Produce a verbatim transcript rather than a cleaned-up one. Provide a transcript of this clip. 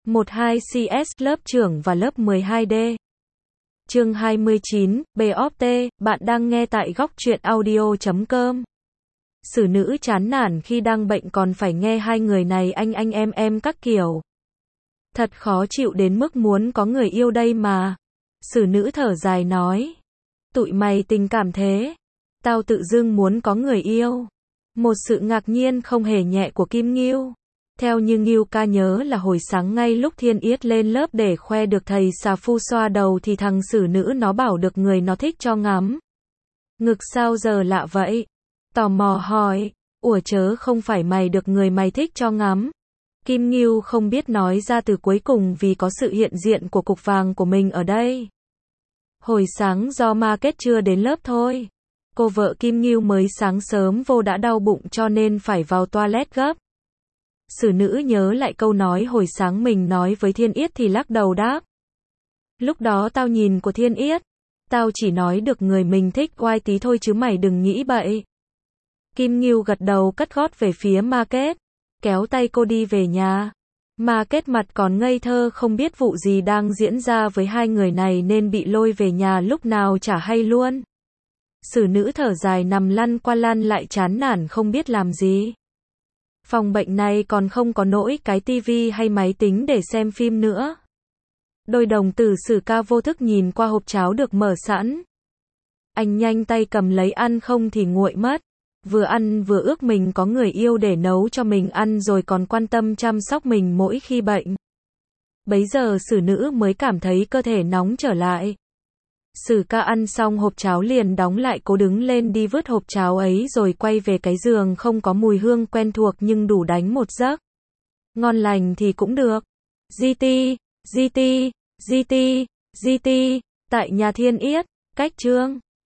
một hai C S lớp trưởng và lớp mười hai D. Chương hai mươi chín, B O T, bạn đang nghe tại góc truyện audio chấm com. Xử nữ chán nản khi đang bệnh còn phải nghe hai người này anh anh em em các kiểu. Thật khó chịu đến mức muốn có người yêu đây mà. Xử nữ thở dài nói. Tụi mày tình cảm thế. Tao tự dưng muốn có người yêu. Một sự ngạc nhiên không hề nhẹ của Kim Ngưu. Theo như Ngưu ca nhớ là hồi sáng ngay lúc Thiên Yết lên lớp để khoe được thầy xà phu xoa đầu thì thằng xử nữ nó bảo được người nó thích cho ngắm. Ngực sao giờ lạ vậy? Tò mò hỏi, ủa chớ không phải mày được người mày thích cho ngắm. Kim Ngưu không biết nói ra từ cuối cùng vì có sự hiện diện của cục vàng của mình ở đây. Hồi sáng do market chưa đến lớp thôi. Cô vợ Kim Ngưu mới sáng sớm vô đã đau bụng cho nên phải vào toilet gấp. Xử nữ nhớ lại câu nói hồi sáng mình nói với Thiên Yết thì lắc đầu đáp. Lúc đó tao nhìn của Thiên Yết. Tao chỉ nói được người mình thích oai tí thôi chứ mày đừng nghĩ bậy. Kim Ngưu gật đầu cất gót về phía market. Kéo tay cô đi về nhà. Market mặt còn ngây thơ không biết vụ gì đang diễn ra với hai người này nên bị lôi về nhà lúc nào chả hay luôn. Xử nữ thở dài nằm lăn qua lăn lại chán nản không biết làm gì. Phòng bệnh này còn không có nỗi cái tivi hay máy tính để xem phim nữa. Đôi đồng tử Sử Ca vô thức nhìn qua hộp cháo được mở sẵn. Anh nhanh tay cầm lấy ăn không thì nguội mất. Vừa ăn vừa ước mình có người yêu để nấu cho mình ăn rồi còn quan tâm chăm sóc mình mỗi khi bệnh. Bấy giờ xử nữ mới cảm thấy cơ thể nóng trở lại. Sử Ca ăn xong hộp cháo liền đóng lại cố đứng lên đi vứt hộp cháo ấy rồi quay về cái giường không có mùi hương quen thuộc nhưng đủ đánh một giấc. Ngon lành thì cũng được. giê tê, giê tê, giê tê, giê tê, tại nhà Thiên Yết, cách Trương